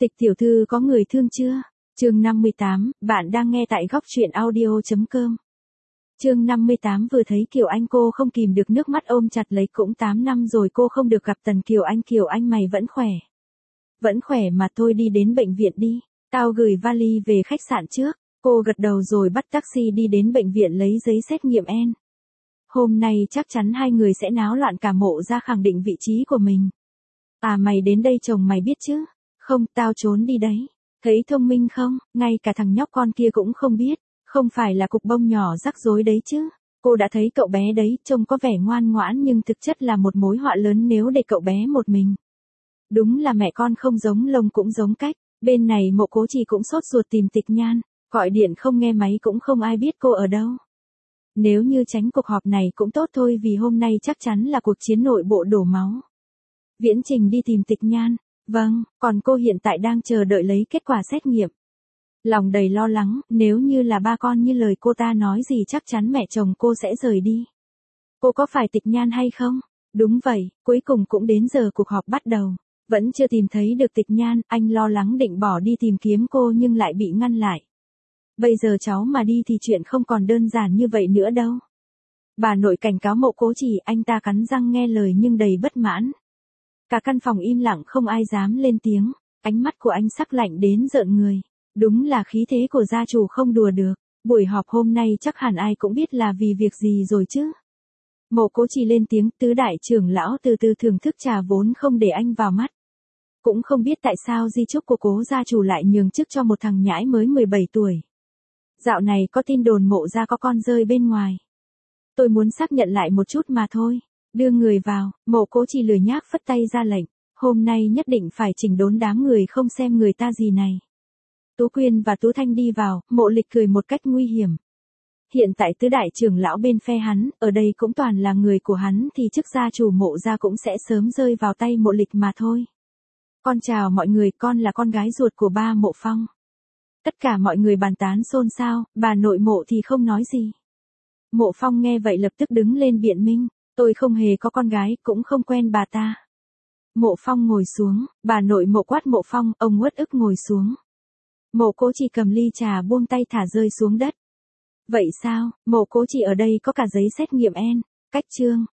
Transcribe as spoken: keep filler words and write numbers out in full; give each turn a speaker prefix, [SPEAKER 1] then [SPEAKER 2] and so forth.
[SPEAKER 1] Tịch tiểu thư có người thương chưa? Chương năm mươi tám, bạn đang nghe tại góc truyện audio chấm com. Chương năm mươi tám vừa thấy Kiều Anh cô không kìm được nước mắt ôm chặt lấy, cũng tám năm rồi cô không được gặp Tần Kiều Anh. Kiều Anh mày vẫn khỏe. Vẫn khỏe mà, thôi đi đến bệnh viện đi, tao gửi vali về khách sạn trước. Cô gật đầu rồi bắt taxi đi đến bệnh viện lấy giấy xét nghiệm en. Hôm nay chắc chắn hai người sẽ náo loạn cả Mộ ra khẳng định vị trí của mình. À mày đến đây chồng mày biết chứ? Không, tao trốn đi đấy. Thấy thông minh không, ngay cả thằng nhóc con kia cũng không biết, không phải là cục bông nhỏ rắc rối đấy chứ. Cô đã thấy cậu bé đấy, trông có vẻ ngoan ngoãn nhưng thực chất là một mối họa lớn nếu để cậu bé một mình. Đúng là mẹ con không giống lông cũng giống cách. Bên này Mộ Cố Trì cũng sốt ruột tìm Tịch Nhan, gọi điện không nghe máy cũng không ai biết cô ở đâu. Nếu như tránh cuộc họp này cũng tốt thôi, vì hôm nay chắc chắn là cuộc chiến nội bộ đổ máu. Viễn Trình đi tìm Tịch Nhan. Vâng, còn cô hiện tại đang chờ đợi lấy kết quả xét nghiệm. Lòng đầy lo lắng, nếu như là ba con như lời cô ta nói gì chắc chắn mẹ chồng cô sẽ rời đi. Cô có phải Tịch Nhan hay không? Đúng vậy, cuối cùng cũng đến giờ cuộc họp bắt đầu. Vẫn chưa tìm thấy được Tịch Nhan, anh lo lắng định bỏ đi tìm kiếm cô nhưng lại bị ngăn lại. Bây giờ cháu mà đi thì chuyện không còn đơn giản như vậy nữa đâu. Bà nội cảnh cáo Mộ Cố Trì, anh ta cắn răng nghe lời nhưng đầy bất mãn. Cả căn phòng im lặng không ai dám lên tiếng, ánh mắt của anh sắc lạnh đến rợn người. Đúng là khí thế của gia chủ không đùa được. Buổi họp hôm nay chắc hẳn ai cũng biết là vì việc gì rồi chứ. Mộ Cố Trì lên tiếng, tứ đại trưởng lão từ từ thưởng thức trà vốn không để anh vào mắt. Cũng không biết tại sao di chúc của Cố gia chủ lại nhường chức cho một thằng nhãi mới mười bảy tuổi. Dạo này có tin đồn Mộ gia có con rơi bên ngoài. Tôi muốn xác nhận lại một chút mà thôi. Đưa người vào, Mộ Cố Trì lười nhác phất tay ra lệnh. Hôm nay nhất định phải chỉnh đốn đám người không xem người ta gì này. Tú Quyên và Tú Thanh đi vào, Mộ Lịch cười một cách nguy hiểm. Hiện tại tứ đại trưởng lão bên phe hắn, ở đây cũng toàn là người của hắn thì chức gia chủ Mộ gia cũng sẽ sớm rơi vào tay Mộ Lịch mà thôi. Con chào mọi người, con là con gái ruột của ba Mộ Phong. Tất cả mọi người bàn tán xôn xao, bà nội Mộ thì không nói gì. Mộ Phong nghe vậy lập tức đứng lên biện minh. Tôi không hề có con gái, cũng không quen bà ta. Mộ Phong ngồi xuống, bà nội Mộ quát Mộ Phong, ông uất ức ngồi xuống. Mộ Cố Trì cầm ly trà buông tay thả rơi xuống đất. Vậy sao, Mộ Cố Trì ở đây có cả giấy xét nghiệm en, cách chương,